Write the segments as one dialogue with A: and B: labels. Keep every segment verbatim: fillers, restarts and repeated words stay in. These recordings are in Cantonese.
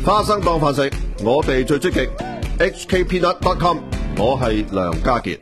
A: 花生當飯食，我哋最積極。H K Peanut dot com， 我係梁家傑。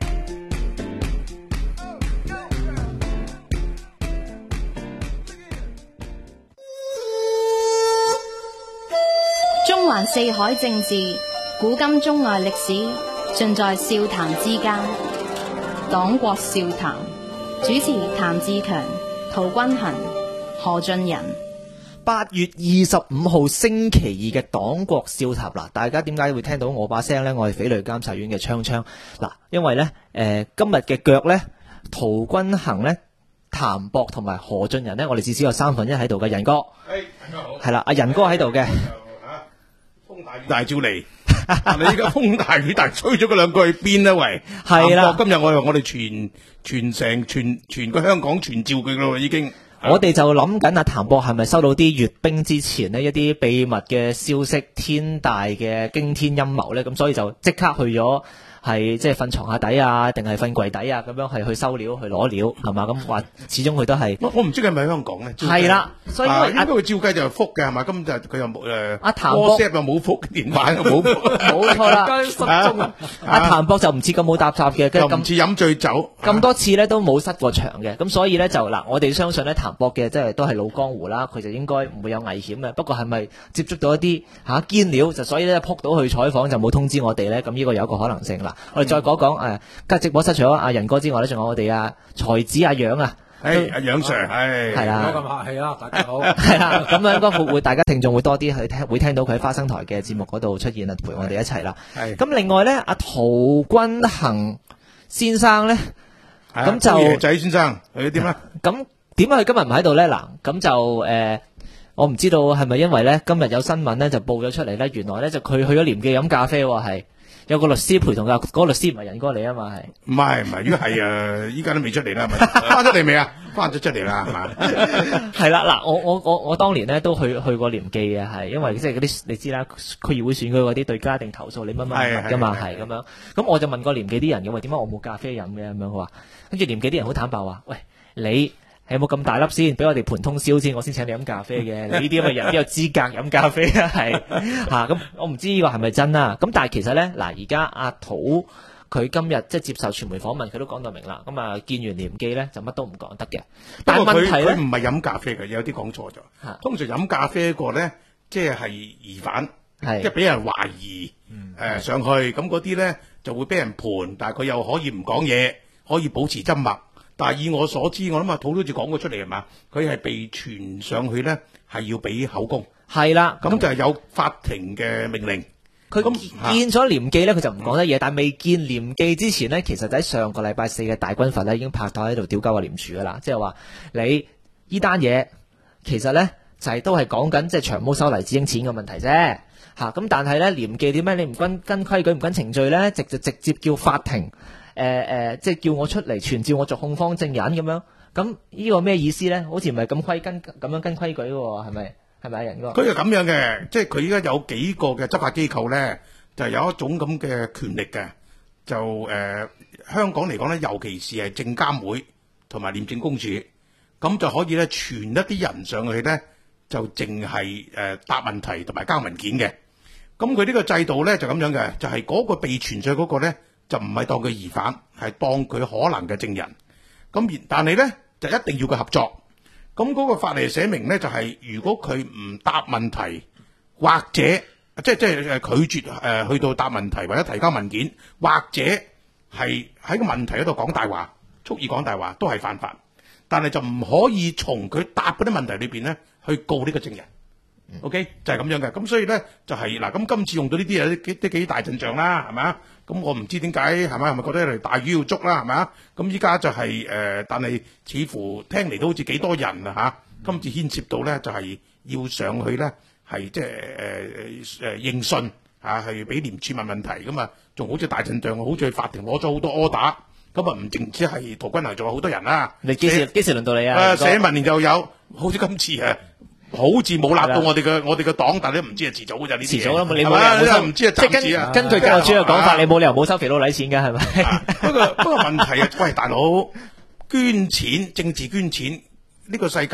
B: 中環四海政治，古今中外歷史，盡在笑談之間。黨國笑談，主持譚志強、陶君行、何俊仁。
C: 八月二十五號星期二嘅黨國笑談嗱，大家點解會聽到我把聲呢？我係匪類監察院嘅昌昌嗱，因為呢，誒、呃、今日嘅腳呢，陶君行呢、譚博同埋何俊仁呢，我哋至少有三分一喺度嘅。仁哥，
D: 誒，大家好，
C: 係啦，阿仁哥喺度嘅。
D: 風大雨大照嚟，你依家風大雨大吹咗嗰兩句去邊呢？喂，
C: 係啦，
D: 今日我我哋全全城全全個香港傳召佢咯，已經。
C: 我哋就諗緊阿譚博係咪收到啲閱兵之前呢一啲秘密嘅消息，天大嘅驚天陰謀呢？咁所以就即刻去咗，係即係瞓床下底啊，定係瞓櫃底啊，咁樣係去收料去攞料，係嘛？咁話始終佢都係
D: 我唔知佢係咪喺香港咧？
C: 係啦，所以因為
D: 應該佢照計就係覆嘅係嘛？今日佢又冇誒，
C: 阿譚博
D: WhatsApp 又冇覆，電話又冇覆，
C: 冇錯啦，失蹤啊！阿譚博就唔似咁冇搭雜嘅，
D: 又唔似飲醉酒，
C: 咁多次咧都冇失過場嘅，咁所以咧就嗱，我哋相信咧譚博嘅即係都係老江湖啦，佢就應該唔會有危險嘅。不過係咪接觸到一啲嚇堅料，就所以咧撲到去採訪就冇通知我哋咧？咁呢個有一個可能性啦。我哋再講講。誒，今日直播室除咗阿仁哥之外咧，仲有我哋阿才子阿楊啊，
D: 係阿楊 Sir，係
C: 係啦，
E: 唔好咁客氣啦，大家好，
C: 係啦，咁樣應該會會大家聽眾會多啲去聽，會聽到佢喺花生台嘅節目嗰度出現啊，陪我哋一齊啦。係咁，另外咧，阿陶君行先生咧，咁就
D: 爺仔先生，佢點啊？
C: 咁點解佢今日唔喺度咧？嗱，咁就誒，我唔知道係咪因為咧今日有新聞咧就報咗出嚟咧，原來咧就佢去咗廉記飲咖啡喎，係。有個律師陪同噶，嗰、那個律師唔係仁哥嚟啊嘛，係
D: 唔係唔係？如果係啊，依家都未出嚟啦，係咪翻咗嚟未啊？翻咗出嚟啦，係嘛？
C: 係啦，嗱，我我我我當年咧都去去過廉記嘅，係因為即係嗰啲你知啦，區議會選舉嗰啲對家庭投訴你乜乜乜噶嘛，係咁樣。咁我就問過廉記啲人嘅，話點解我冇咖啡飲嘅咁樣？佢話跟住廉記啲人好坦白話，喂，你係有冇咁大粒先，俾我哋盤通宵先，我先請你飲咖啡嘅。你呢啲咁嘅人邊有資格飲咖啡啊？係吓咁，我唔知呢個係咪真啦。咁但係其實咧，嗱而家阿土佢今日即係接受傳媒訪問，佢都講到明啦。咁啊見完廉記咧，就乜都唔講得嘅。但係問題咧，
D: 佢唔係飲咖啡嘅，有啲講錯咗。通常飲咖啡個咧，即係係疑犯，即係俾人懷疑誒、嗯呃、上去，咁嗰啲咧就會俾人盤，但係佢又可以唔講嘢，可以保持緘默。但係以我所知，我諗阿土都好似講過出嚟係嘛，佢係被傳上去咧，係要俾口供。
C: 係啦，
D: 咁就係有法庭嘅命令。
C: 佢見咗廉記咧，佢就唔講得嘢。但係未見廉記之前咧，其實喺上個禮拜四嘅大軍閥咧，已經拍台喺度屌鳩個廉署噶啦，即係話你呢單嘢其實咧就係、是、都係講緊即係長毛收黎智英錢嘅問題啫。吓、啊、咁，但係咧廉記點解你唔跟跟規矩唔跟程序咧？直就直接叫法庭。誒、呃、誒、呃，即係叫我出嚟傳召我做控方證人咁樣，咁呢個咩意思咧？好似唔係咁規跟咁樣跟規矩喎，係咪？係咪啊，仁哥？
D: 佢係咁樣嘅，即係佢依家有幾個嘅執法機構咧，就有一種咁嘅權力嘅，就誒、呃、香港嚟講咧，尤其是係證監會同埋廉政公署，咁就可以咧傳一啲人上去咧，就淨係誒答問題同埋交文件嘅。咁佢呢個制度咧就咁樣嘅，就係、是、嗰個被傳上嗰個咧。就唔係當佢疑犯，係當佢可能嘅證人。咁但係咧就一定要佢合作。咁嗰個法例寫明咧就係、是，如果佢唔答問題，或者即係即係誒拒絕誒、呃、去到答問題或者提交文件，或者係喺個問題嗰度講大話，蓄意講大話都係犯法。但係就唔可以從佢答嗰啲問題裏邊咧去告呢個證人。嗯、OK 就係咁樣嘅。咁所以咧就係、是、嗱，咁今次用到呢啲嘢都幾幾大陣仗啦，係咪啊？咁我唔知點解係咪係咪覺得嚟大魚要捉啦，係咪啊？咁依家就係、是、誒、呃，但係似乎聽嚟都好似幾多人啊嚇。今次牽涉到咧就係、是、要上去咧係即係誒誒應訊嚇，係俾廉署問問題咁啊，仲好似大陣仗，好似去法庭攞咗好多 order。咁啊唔淨止係陶君行，仲有好多人啦。
C: 你幾時幾時輪到你啊？
D: 誒寫文連就有，好似今次啊。好似冇立到我哋嘅我哋嘅黨，但係都唔知係遲早嘅咋呢啲嘢。遲早啦，你冇理由冇收，唔知係雜誌啊。
C: 根據教育主嘅講法，你冇理由冇收肥佬禮錢嘅係咪？
D: 不過不過問題啊，喂大佬，捐錢政治捐錢呢個世界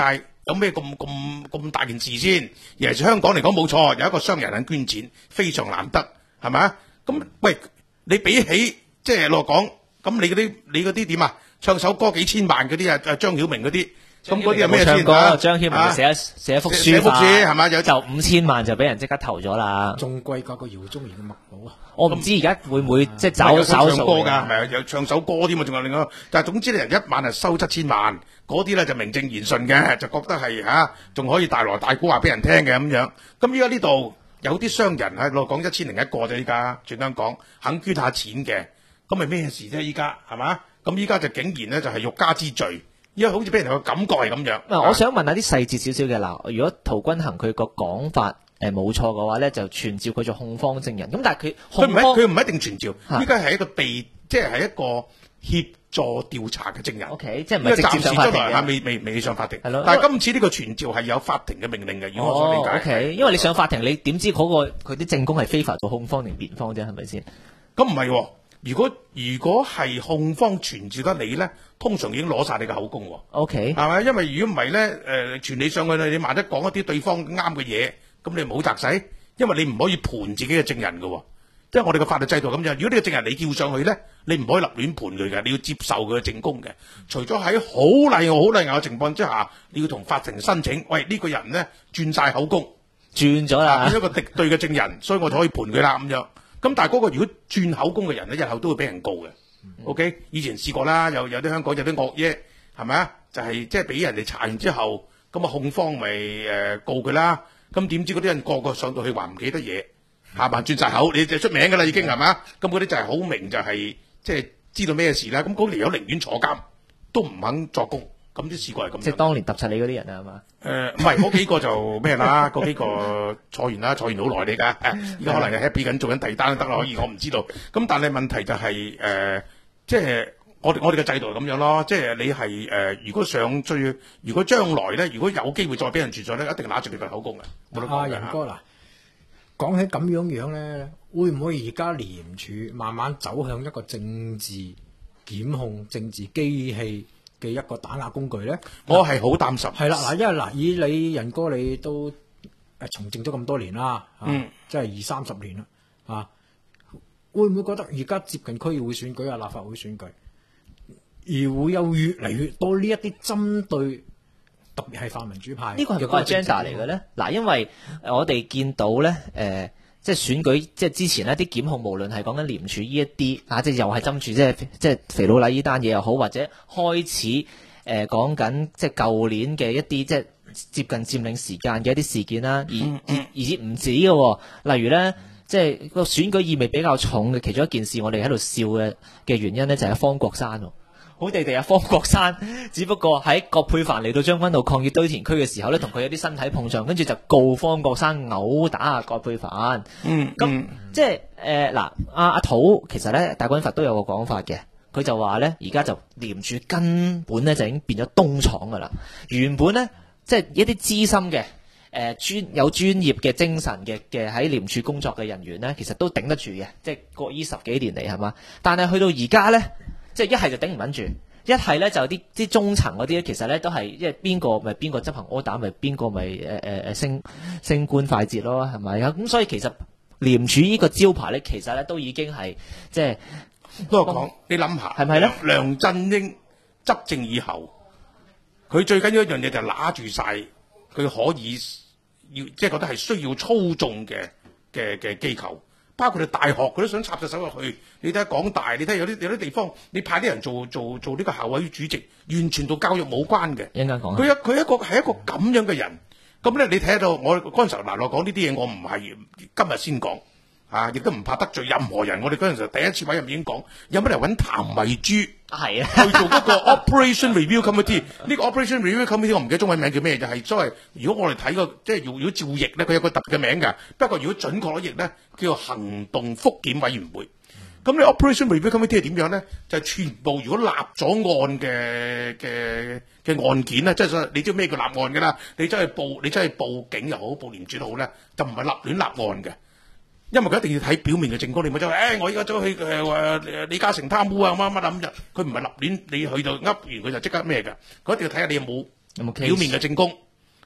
D: 有咩咁咁咁大件事先？而係香港嚟講冇錯，有一個商人肯捐錢，非常難得，係咪啊？咁喂，你比起即係落講，咁你嗰啲你嗰啲點啊？唱首歌幾千萬嗰啲啊，張曉明嗰啲。咁嗰啲係咩先啊？
C: 張曉明寫寫一幅書，
D: 寫幅書係嘛？有
C: 就五千萬就俾人即刻投咗啦。
E: 仲貴過個姚宗元嘅墨寶啊！
C: 我唔知而家會唔會即係找手數
D: 唱歌㗎，係咪有唱首歌添啊？仲有另外，但係總之咧，人一晚係收七千萬，嗰啲咧就名正言順嘅，就覺得係嚇，仲可以大鑼大鼓話俾人聽嘅咁樣。咁依家呢度有啲商人喺度講一千零一個啫，依家全香港肯捐下錢嘅，咁係咩事啫？依家係嘛？咁依家就竟然咧就係欲加之罪。而家好似俾人個感覺係咁樣。
C: 嗱，我想問下啲細節少少嘅嗱，如果陶君行佢個講法誒冇錯嘅話咧，就傳召佢做控方證人。咁但係佢
D: 佢唔係
C: 控方
D: 佢唔一定傳召，依家係一個被即係係一個協助調查嘅證人。
C: O K， 即係唔係直接上法庭嘅，
D: 未未未上法庭。
C: 係咯。
D: 但係今次呢個傳召係有法庭嘅命令嘅，如果我所理解。
C: O K， 因為你上法庭，你點知嗰個佢啲證供係非法做控方定辯方啫？係咪先？
D: 咁唔係喎。如果如果係控方傳召得你咧，通常已經攞晒你嘅口供喎。
C: O K， 係
D: 咪？因為如果唔係咧，誒傳你上去你萬一講一啲對方啱嘅嘢，咁你冇責使，因為你唔可以盤自己嘅證人㗎喎。即係我哋嘅法律制度咁樣。如果呢個證人你叫上去咧，你唔可以立亂盤佢嘅，你要接受佢嘅證供嘅。除咗喺好例外、好例外嘅情況之下，你要同法庭申請，喂呢、呢個人咧轉晒口供，
C: 轉咗啦，
D: 變咗個敵對嘅證人，所以我就可以盤佢啦咁樣。咁但係嗰個如果轉口供嘅人咧，日後都會俾人告嘅。嗯、OK， 以前試過啦，有有啲香港有啲惡嘢，係咪啊？就係即係俾人哋查完之後，咁啊控方咪誒、呃、告佢啦。咁點知嗰啲人個個上到去話唔記得嘢，下辦轉晒口，你就出名㗎啦已經係咪啊？咁嗰啲就係好明就係即係知道咩事啦。咁嗰條友寧願坐監，都唔肯作供。咁啲試過係咁。
C: 即係當年揼柒你嗰啲人啊，係嘛？
D: 誒唔係嗰幾個就咩啦？嗰幾個坐完啦，坐完好耐你㗎。而家可能係 happy 緊做緊第二單都得啦，可以我唔知道。咁但係問題就係、是、誒、呃，即係我哋我哋嘅制度係咁樣咯。即係你係誒、呃，如果上最，如果將來咧，如果有機會再俾人存在咧，一定拿住你份口供嘅。冇得講嘅。
E: 阿仁哥嗱，講起咁樣樣咧，會唔會而家廉署慢慢走向一個政治檢控、政治機器嘅一個打壓工具咧？
D: 我係好擔心。
E: 係啦，嗱，因為嗱，以你仁哥你都誒從政咗咁多年啦，嗯，即係二三十年啦，啊，會唔會覺得而家接近區議會選舉啊、立法會選舉，而會有越嚟越多呢一啲針對特別係泛民主派？
C: 呢個係咪個 agenda 嚟嘅咧？嗱，因為我哋見到咧，誒、呃。即係選舉，即係之前呢啲檢控，無論係講緊廉署呢一啲啊，即係又係針住即係即係肥佬黎呢單嘢又好，或者開始誒講緊即係舊年嘅一啲即係接近佔領時間嘅一啲事件啦，而而而且唔止嘅，例如咧即係個選舉意味比較重嘅其中一件事，我哋喺度笑嘅嘅原因咧就係方國珊。好地地啊，方國珊，只不過喺葛珮帆嚟到將軍澳抗議堆填區嘅時候咧，同佢有啲身體碰撞，跟住就告方國珊毆打啊葛珮帆。嗯，咁、嗯、即係誒嗱，阿阿土其實咧，大軍閥都有個講法嘅，佢就話咧，而家就廉署根本咧就已經變咗東廠噶啦。原本咧，即係一啲資深嘅誒專有專業嘅精神嘅嘅喺廉署工作嘅人員咧，其實都頂得住嘅，即係過呢十幾年嚟係嘛。但係去到而家咧。即係一係就頂唔穩住，一係咧就啲啲中層嗰啲咧，其實咧都係因為邊個咪邊個執行 order，咪邊個咪誒誒誒升升官快捷咯，係咪啊？咁所以其實廉署呢個招牌咧，其實咧都已經係即係
D: 不過講，你諗下係咪咧？梁振英執政以後，佢最緊要一樣嘢就係拿住晒佢可以要即係覺得係需要操縱嘅嘅嘅機構。包括你大學，佢都想插隻手入去。你睇下港大，你睇有啲有啲地方，你派啲人做做做呢個校委主席，完全同教育冇關嘅。一陣間講。佢一佢一個係一個咁樣嘅人。咁咧，你睇到我嗰陣時候嗱，我講呢啲嘢，我唔係今日先講，啊，亦都唔怕得罪任何人。我哋嗰陣時候第一次委任已經講，有乜嚟揾譚慧珠係啊去做嗰個 Operation Review Committee？呢個 Operation Review Committee 我唔記得中文名叫咩，就係、是、所謂如果我哋睇個即係如果照譯咧，佢有個特別嘅名㗎。不過如果準確啲譯咧，叫做行動復檢委員會。咁你 Operation Review Committee 係點樣咧？就係、是、全部如果立咗案嘅嘅嘅案件咧，即係你知咩叫立案㗎啦？你真係報你真係報警又好，報廉署都好咧，就唔係立亂立案嘅。因為佢一定要睇表面嘅證供，你咪就係、是，誒、哎，我而家走去誒話、呃、李嘉誠貪污啊，乜乜諗啫，佢唔係立亂，你去到噏完佢就即刻咩㗎？佢一定要睇下你有冇有冇表面嘅證供，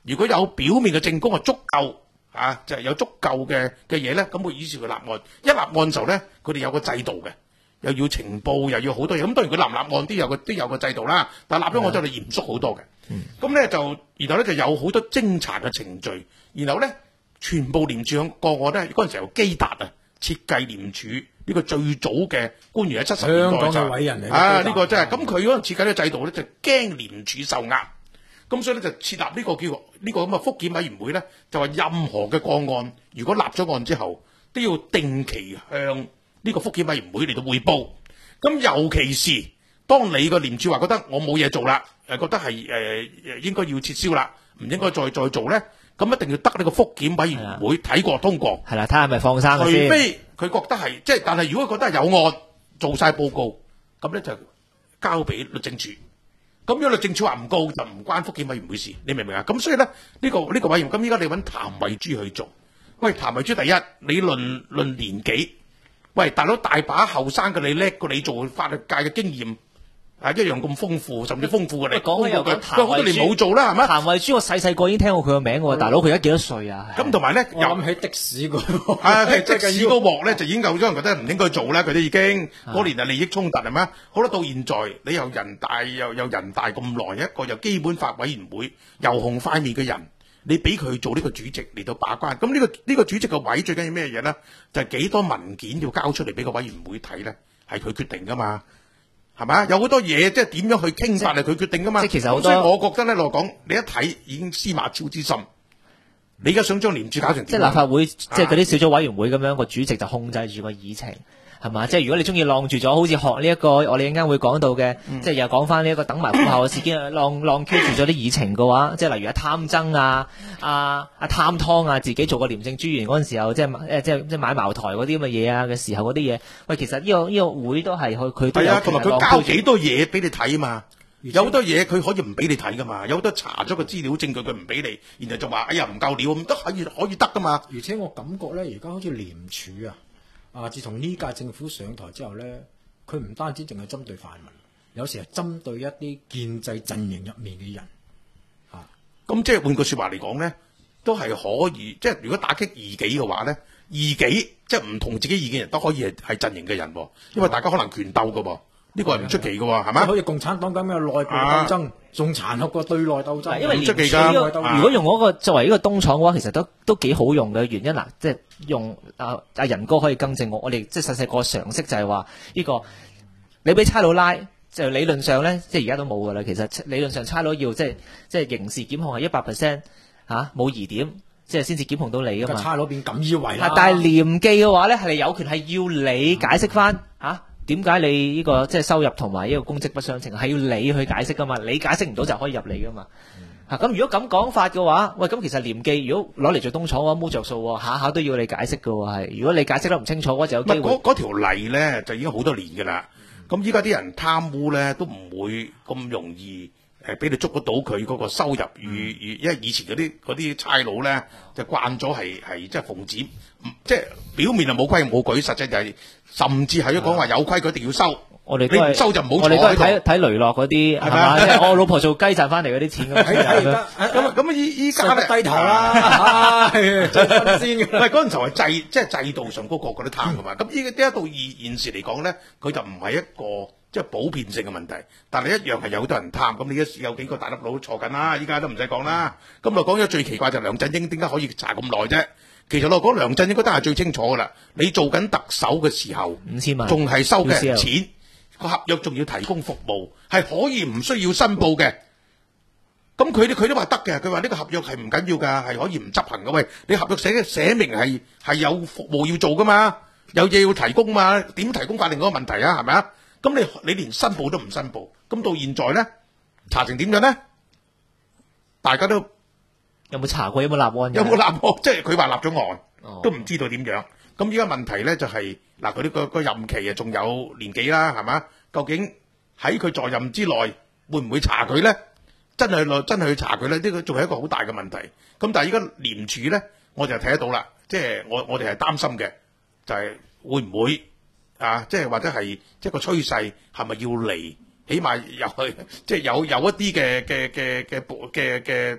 D: 如果有表面嘅證供係足夠啊，就係、是、有足夠嘅嘅嘢咧，咁佢於是佢立案。一立案嘅時候咧，佢哋有個制度嘅，又要情報，又要好多嘢。咁當然佢立唔立案都有個都有個制度啦。但係立咗案之後就嚴肅好多嘅。咁咧、嗯、就然後咧就有好多偵查嘅程序，然後咧全部廉署個案咧嗰陣時由基達啊設計廉署呢個最早嘅官員喺七十年代就
E: 偉人嚟
D: 啊呢、這個真係咁佢嗰陣設計嘅制度咧就驚廉署受壓。咁所以咧就設立呢個叫呢個咁嘅復檢委員會咧，就話任何嘅個案，如果立咗案之後，都要定期向呢個復檢委員會嚟到匯報。咁尤其是當你個廉署話覺得我冇嘢做啦，誒覺得係誒、呃、應該要撤銷啦，唔應該再再做咧，咁一定要得呢個復檢委員會睇過通過。
C: 係啦，睇下係咪放生嘅先。
D: 除非佢覺得係即係，但係如果佢覺得係有案做晒報告，咁咧就交俾律政處。咁如果律政處話唔告，就唔關復檢委員會事，你明唔明啊？咁所以咧，呢、這個呢、這個委員，咁依家你揾譚慧珠去做。喂，譚慧珠第一，你論論年紀，喂大佬大把後生嘅你叻過你做法律界嘅經驗，啊一樣咁豐富，甚至豐富過你。
C: 講開又講
D: 譚慧珠，你冇做啦，係咪？
C: 譚慧珠我細細個已經聽過佢個名喎，大佬佢而家幾多歲啊？
D: 咁同埋咧，
E: 我諗起的士個，
D: 啊的士嗰鑊咧就已經有咗人覺得唔應該做啦，佢都已經嗰年係利益衝突係咪？好啦，到現在你又人大又有人大咁耐，一個又基本法委員會又紅塊面嘅人，你俾佢做呢個主席嚟到把關，咁呢、這個呢、這個主席嘅位最緊要咩嘢咧？就係、是、幾多文件要交出嚟俾個委員會睇咧，係佢決定噶嘛。係咪？有好多嘢即係點樣去傾法係佢決定噶嘛。
C: 即係其實好多，
D: 所以我覺得咧，我講你一睇已經司馬昭之心。你而家想將廉署搞成點？
C: 即係立法會，即係嗰啲小組委員會咁樣，個主席就控制住個議程，係嘛？即係如果你中意晾住咗，好似學呢、這、一個，我哋陣間會講到嘅，嗯、即係又講翻呢一個等埋副後嘅事件，晾晾 Q 住咗啲議程嘅話，即係例如啊貪爭啊、啊啊貪湯啊，自己做個廉政專員嗰陣時候，即係誒即係即係買茅台嗰啲咁嘅嘢啊嘅時候嗰啲嘢，喂，其實呢、這個呢、這個會都係佢佢都有
D: 同埋佢交幾多嘢俾你睇啊嘛。有好多嘢佢可以唔俾你睇噶嘛，有好多查咗個資料證據佢唔俾你，然後就話哎呀唔夠料，咁都可以可以得噶嘛。
E: 而且我感覺咧，而家好似廉署啊，啊自從呢屆政府上台之後咧，佢唔單止淨係針對泛民，有時係針對一啲建制陣營入面嘅人。嚇、啊，咁
D: 即係換句説話嚟講咧，都係可以，即係如果打擊異己嘅話咧，異己即係唔同自己意見人都可以係係陣營嘅人喎，因為大家可能權鬥噶喎。呢個係唔出奇嘅喎，係咪？
E: 好似共產黨咁嘅內部鬥爭，仲殘酷過對內鬥爭。
C: 因為
D: 唔出奇㗎。
C: 如果用嗰個作為呢個東廠嘅話，其實都都幾好用嘅原因嗱，即係用啊阿仁哥可以更正我，我哋即係細細個常識就係話呢個你俾差佬拉，就理論上咧，即係而家都冇㗎啦。其實理論上差佬要即係即係刑事檢控係一百 percent 嚇冇疑點，即係先至檢控到你㗎嘛。
E: 差佬變咁以為啦。
C: 但係廉記嘅話咧，係你有權係要你解釋翻嚇。點解你呢、這個即係收入同埋呢個公職不相稱？係要你去解釋噶嘛？你解釋唔到就可以入嚟噶嘛？嚇咁、嗯啊、如果咁講法嘅話，喂咁其實廉記如果攞嚟做東廠嘅話冇着數，下下都要你解釋噶喎。係如果你解釋得唔清楚嘅話，就有機會。
D: 嗰嗰條例咧就已經好多年㗎啦。咁依家啲人貪污咧都唔會咁容易誒俾你捉得到佢嗰個收入與與，因為以前嗰啲嗰啲差佬咧就慣咗係係即係奉旨，即係表面係冇規冇矩，實際就係、是。甚至係都講話有規，佢一定要收。我哋你唔收就唔好坐喺度。
C: 我哋都係睇睇雷洛嗰啲係嘛？即係我老婆做雞賺翻嚟嗰啲錢咁。
D: 咁咁依依家咧
E: 低頭啦，係最新鮮嘅。
D: 喂，嗰陣時候係制即係制度上嗰個個都貪㗎嘛。咁依家呢一到現現時嚟講咧，佢就唔係一個即係普遍性嘅問題，但係一樣係有好多人貪。咁你一有幾個大粒佬坐緊啦，依家都唔使講啦。咁就講咗最奇怪就係梁振英點解可以查咁耐啫？其實我講梁振英應該都係最清楚噶啦，你做緊特首嘅時候，
C: 五千萬
D: 仲係收嘅人錢，個合約仲要提供服務，係可以唔需要申報嘅。咁佢哋佢都話得嘅，佢話呢個合約係唔緊要噶，係可以唔執行噶。喂，你合約寫寫明係係有服務要做噶嘛，有嘢要提供嘛，點提供法另外一個問題啊，係咪啊？咁你你連申報都唔申報，咁到現在咧查成點樣咧？大家都。
C: 有冇查過？有冇立案？
D: 有冇立案？即係佢話立咗案，哦、都唔知道點樣。咁依家問題咧就係、是、嗱，佢呢個個任期啊，仲有年幾啦，係嘛？究竟喺佢在任之內會唔會查佢咧？真係去真係去查佢咧？呢、這個仲係一個好大嘅問題。咁但係依家廉署咧，我就睇得到啦。即係我我哋係擔心嘅，就係、是、會唔會啊？即係或者係即係個趨勢係咪要嚟？起碼又係即係有有一啲嘅嘅嘅嘅嘅嘅。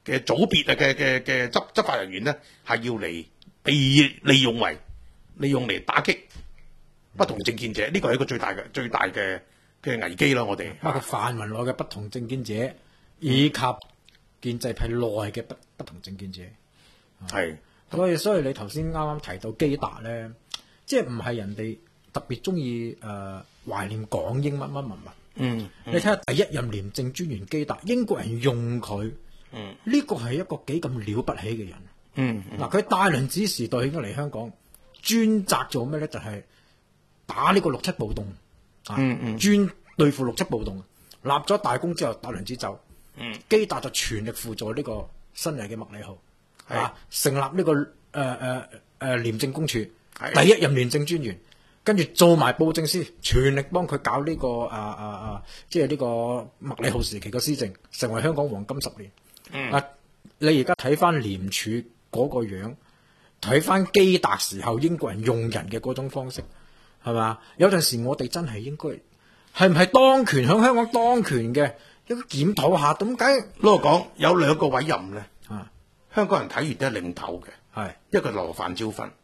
D: 嘅組別啊嘅嘅嘅執執法人員咧，係要嚟被利用為利用嚟打擊不同政見者，呢個係一個最大嘅最大嘅嘅危機咯。我哋
E: 包括泛民內嘅不同政見者，以及建制派內嘅不不同政見者，
D: 係。
E: 所以所以你頭先啱啱提到基達咧，即係唔係人哋特別中意誒懷念港英乜乜乜乜。
D: 嗯，
E: 你睇下第一任廉政專員基達，英國人用佢，
D: 嗯，
E: 呢個係一個幾咁了不起嘅人。
D: 嗯，
E: 嗱佢大良子時代應該嚟香港，專責做咩咧？就係、是、打呢個六七暴動，啊、
D: 嗯嗯，
E: 專對付六七暴動。立咗大功之後，大良子走，
D: 嗯，
E: 基達就全力輔助呢個新嚟嘅麥理浩。
D: 係
E: 啊！成立呢、這個誒誒誒廉政公署，
D: 係
E: 第一任廉政專員，跟住做埋布政司，全力幫佢搞呢、這個啊啊啊，即係呢個麥理浩時期嘅施政，成為香港黃金十年。
D: 嗯、
E: 啊！你而家睇翻廉署嗰個樣，睇翻基達時候英國人用人嘅嗰種方式，係嘛？有陣時我哋真係應該係唔係當權響香港當權嘅，應該檢討下。點解？
D: 攞嚟講有兩個委任咧。
E: 啊！
D: 香港人睇完都係領頭嘅，
E: 係
D: 一個羅范椒芬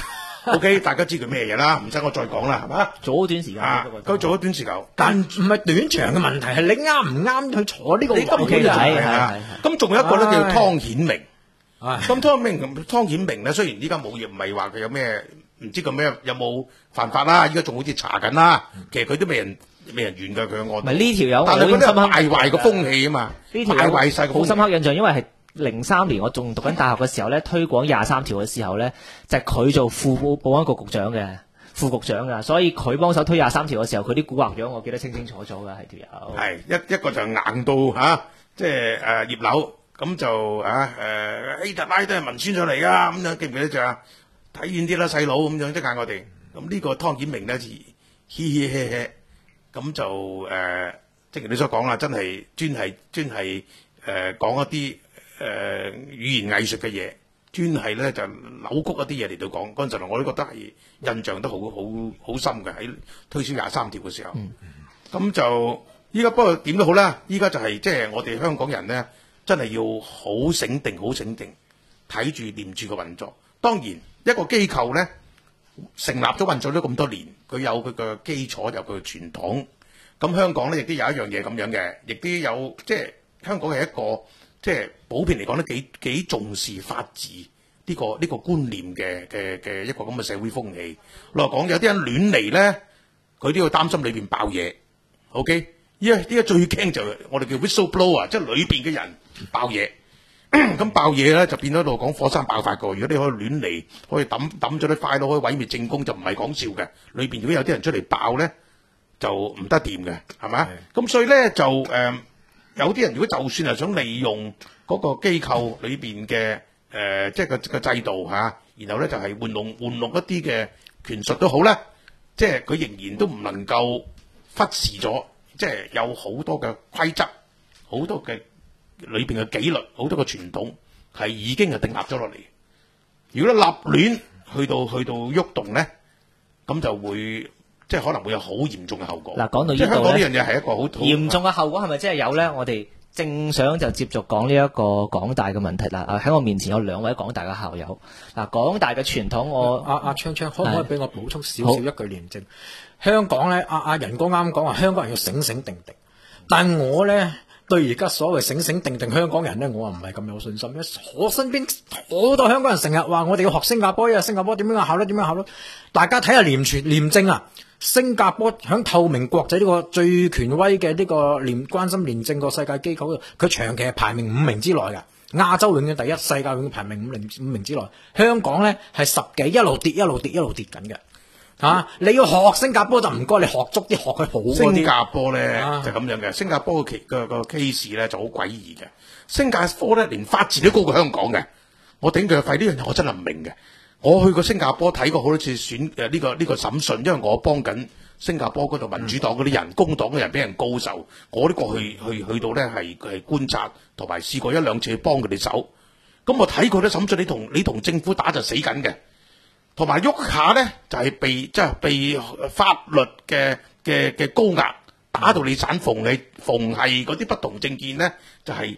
D: ，OK， 大家知佢咩嘢啦，唔使我再講啦，係嘛？
C: 做咗段時間，
D: 啊，佢做咗段時間，
E: 但唔係短長嘅問題，係你啱唔啱去坐呢個位
C: ，OK
E: 嘅
C: 係
E: 啫。
C: 係
D: 咁仲有一個咧叫湯顯明，
E: 唉
D: 咁湯明湯顯明咧，雖然依家冇嘢，唔係話佢有咩唔知佢咩有冇犯法啦，依家仲好似查緊啦，其實佢都未人未人完㗎佢嘅案。
C: 唔係呢條友，
D: 但係佢都
C: 我好深刻
D: 敗壞個風氣啊嘛，
C: 呢條
D: 敗壞晒個風氣
C: 好深刻印象，因為係。零三年我仲讀緊大學嘅時候咧，推廣廿三條嘅時候咧，就係、是、佢做副保保安局局長嘅副局長噶，所以佢幫手推廿三條嘅時候，佢啲蠱惑樣我記得清清楚楚噶，係條友。係
D: 一一個就硬到嚇，即係誒葉劉咁就啊誒希特拉都係文宣上嚟噶，咁樣記唔記得就睇遠啲啦細佬咁樣即係我哋。咁呢個湯顯明咧，嘻嘻嘻嘻咁就誒，正如你所講啦，真係專係專係誒講一啲。誒、呃、語言藝術嘅嘢，專係咧就扭曲一啲嘢嚟到講。嗰陣時我都覺得係印象都好好好深嘅，喺推銷廿三條嘅時候。咁、嗯、就依家不過點都好啦，依家就係即係我哋香港人咧，真係要好醒定、好醒定，睇住廉署嘅運作。當然一個機構咧成立咗運作咗咁多年，佢有佢嘅基礎，有佢嘅傳統。咁香港咧亦都有一樣嘢咁樣嘅，亦都有即係香港係一個。即係普遍嚟講咧，幾幾重視法治呢、呢個呢、呢個觀念嘅嘅嘅一個咁嘅社會風氣。老實講，有啲人亂嚟咧，佢都要擔心裏邊爆嘢。OK，依家依家最驚就係我哋叫 whistleblower，即係裏邊嘅人爆嘢。咁爆嘢咧就變咗度講火山爆發過。如果你可以亂嚟，可以抌抌咗啲快樂，可以毀滅政工，就唔係講笑嘅。裏邊如果有啲人出嚟爆咧，就唔得掂嘅，係咪？咁所以咧就誒。呃有啲人如果就算係想利用嗰個機構裏邊嘅誒，即係個個制度嚇、啊，然後咧就係、是、玩弄玩弄一啲嘅權術都好啦，即係佢仍然都唔能夠忽視咗，即係有好多嘅規則，好多嘅裏邊嘅紀律，好多嘅傳統係已經係訂立咗落嚟。如果立亂去到去到喐動咧，咁就會。即係可能會有好嚴重嘅後果。嗱，講到呢度咧，即係香港呢樣嘢係一個好
C: 嚴重嘅後果係咪真係有咧？我哋正想就接續講呢一個港大嘅問題啦。喺我面前有兩位港大嘅校友。嗱，港大嘅傳統我，我阿阿鏘鏘可唔可以俾我補充少少一句廉政？香港咧，阿、啊、阿仁哥啱講話香港人要醒醒定定，但我咧對而家所謂醒醒定定香港人咧，我啊唔係咁有信心。我身邊好多香港人成日話我哋要學新加坡啊，新加坡點樣考咧？點樣考咧？大家睇下廉署廉政啊！新加坡響透明國際呢個最權威嘅呢個廉關心廉政個世界機構，佢長期係排名五名之內嘅，亞洲永遠第一，世界永遠排名五名五名之內。香港咧係十幾，一路跌一路跌一路跌緊嘅。吓、啊，你要學新加坡就唔該你學足啲，學佢好嗰啲。
D: 新加坡咧、啊、就咁樣嘅，新加坡嘅個個 case 咧就好詭異嘅。新加坡咧連法治都高過香港嘅，我頂佢肺呢樣嘢我真係唔明嘅。我去過新加坡睇過好多次選誒呢、呃這個呢、這個審訊，因為我幫緊新加坡嗰度民主黨嗰啲人、嗯、工黨嘅人俾人告受，我都過去去去到咧係係觀察，同埋試過一兩次去幫佢哋手。咁我睇過啲審訊，你同你同政府打就死緊嘅，同埋喐下咧就係、是、被即係、就是、被法律嘅嘅嘅高壓打到你散逢你逢係嗰啲不同政見咧，就係、是、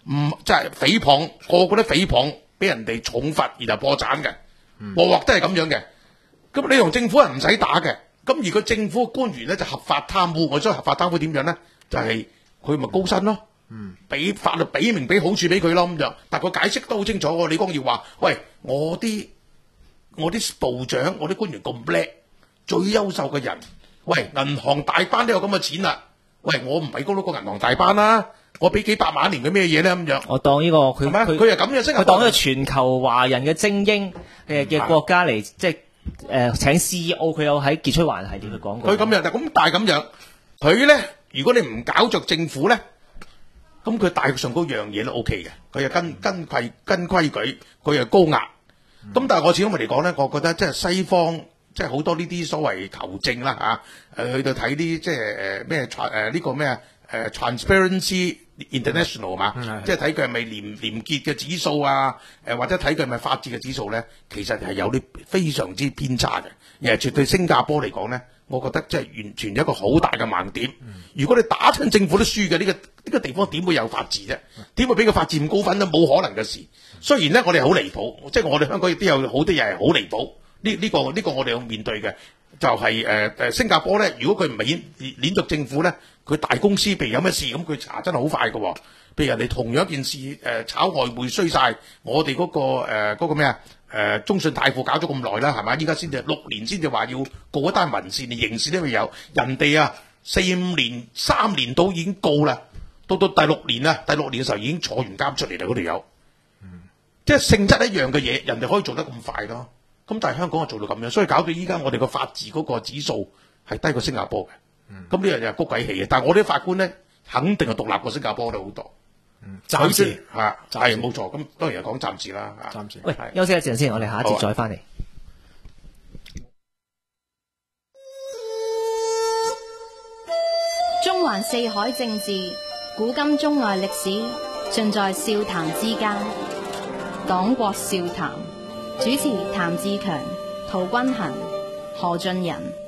D: 唔即係誹謗，個個都誹謗，俾人哋重罰，然後破產嘅，鑊鑊都係咁樣嘅。咁你同政府係唔使打嘅，咁而個政府官員咧就合法貪污，我所謂合法貪污點樣咧？就係佢咪高薪咯，俾法律俾明俾好處俾佢咯咁樣。但係佢解釋都好清楚喎，李光耀話：喂，我啲我啲部長，我啲官員咁叻，最優秀嘅人，喂，銀行大班都有咁嘅錢啦，喂，我唔係高到個銀行大班啦。我俾幾百萬年嘅咩嘢咧咁樣？
C: 我當呢、這個佢佢
D: 佢係咁樣識，
C: 佢當呢個全球華人嘅精英嘅嘅國家嚟，即係誒、呃、請 C E O， 佢有喺傑出華人系列佢講過。
D: 佢咁樣，咁但係咁樣，佢咧如果你唔搞着政府咧，咁佢大上嗰樣嘢都 O K 嘅，佢係跟跟規跟規矩，佢係高壓。咁、嗯、但係我始終嚟講咧，我覺得即係西方即係好多呢啲所謂求證啦嚇，誒、啊、去到睇啲即係誒咩誒呢個咩誒 Transparency International 嘛，嗯、即係睇佢係咪廉廉潔嘅指數啊，誒或者睇佢係咪法治嘅指數咧，其實係有啲非常之偏差嘅。而係絕對新加坡嚟講咧，我覺得即係完全有一個好大嘅盲點。嗯、如果你打親政府都輸嘅，呢、呢個呢、呢個地方點會有法治啫？點會俾個法治咁高分咧？冇可能嘅事。雖然咧，我哋好離譜，即係我哋香港亦都有好多嘢係好離譜。呢呢、呢個呢、呢個我哋要面對嘅就係誒誒新加坡咧。如果佢唔係連連續政府咧，佢大公司譬如有咩事咁，佢查真係好快嘅、哦。譬如人哋同樣一件事誒、呃、炒外匯衰晒，我哋嗰、嗰個誒嗰、呃嗰個咩啊誒中信泰富搞咗咁耐啦，係嘛？依家先至六年先至話要告一單民事，連刑事都未有。人哋啊四五年三年都已經告啦，到到第六年啊，第六年嘅時候已經坐完監出嚟啦，嗰條友。嗯，即係性質一樣嘅嘢，人哋可以做得咁快咯。咁但係香港就做到咁樣，所以搞到依家我哋個法治嗰個指數係低過新加坡嘅。咁呢樣嘢係谷鬼氣嘅。但係我啲法官咧，肯定係獨立過新加坡都好多。嗯，暫時嚇係冇錯。咁當然係講暫時啦。暫時。
C: 喂，休息一陣先，我哋下一節再翻嚟。
B: 中環四海政治，古今中外歷史，盡在笑談之間。黨國笑談，主持譚志強、陶君衡、何俊仁。